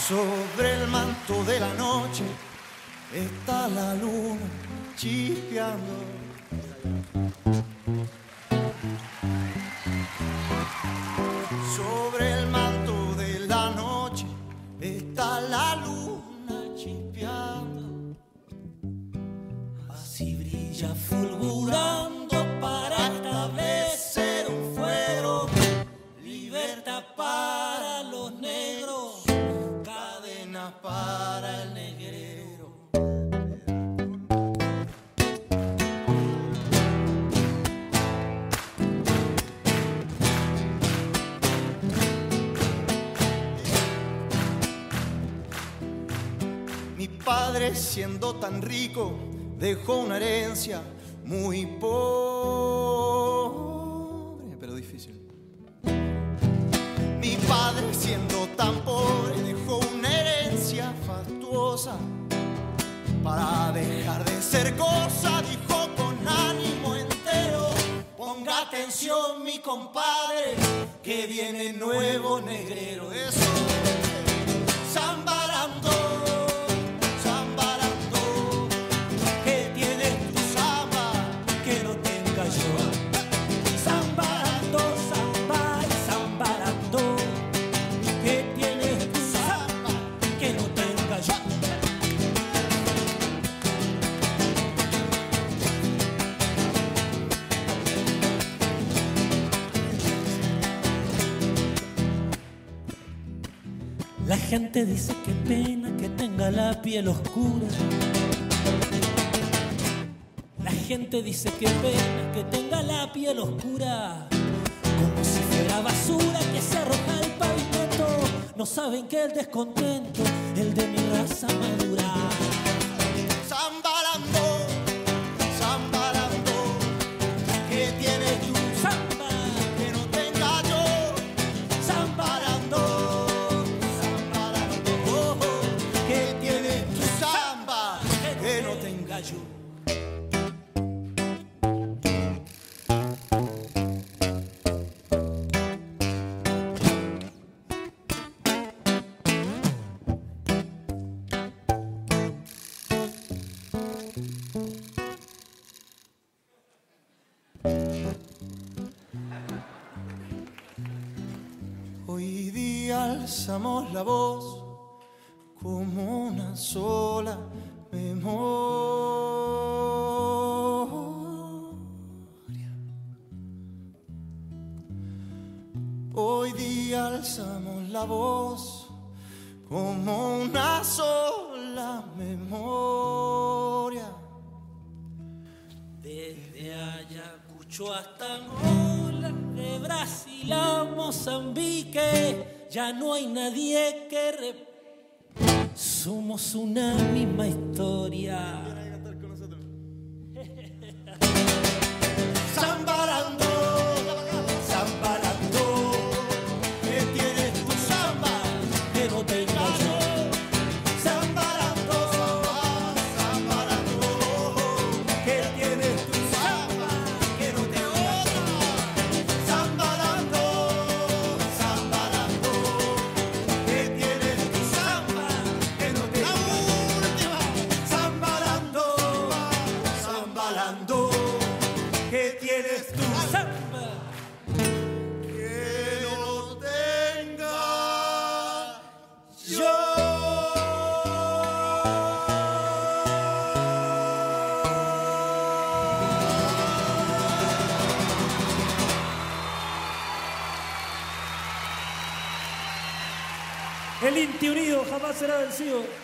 Sobre el manto de la noche está la luna chispeando. Sobre el manto de la noche está la luna chispeando. Así brilla fulgurando para establecer un fuero. Libertad para los negros, cadenas para el negrero. Mi padre, siendo tan rico, dejó una herencia muy pobre, pero difícil. Mi padre, siendo tan pobre, dejó una herencia fastuosa. Para dejar de ser cosa, dijo con ánimo entero: ponga atención, mi compadre, que viene el nuevo negrero. Eso, zambarando, zambarando, que tienes tu samba, que no tenga yo. Zambarando, zamba y zambarando, que tienes tu samba, que no tenga yo. La gente dice que pena que tenga la piel oscura. La gente dice que pena que tenga la piel oscura, como si fuera basura que se arroja al pavimento. No saben que el descontento, el de mi raza madura. Zambalando, zambalando, que tienes tu samba, que no tenga yo. Zambalando, zambalando, que tienes tu samba, que no tenga yo. Hoy día alzamos la voz como una sola memoria. Hoy día alzamos la voz como una sola memoria. Desde Ayacucho hasta Angola, de Brasil a Mozambique, ya no hay nadie que somos una misma historia. Zambarando, zambarando, que tienes tu samba, que no tenga yo. Zambarando, zambarando, que tienes tu samba, que no tenga yo. Zambarando, zambarando, que tienes tu samba, que no tenga yo. Zambarando, zambarando, que tienes tu samba, que no tenga yo. El Inti unido jamás será vencido.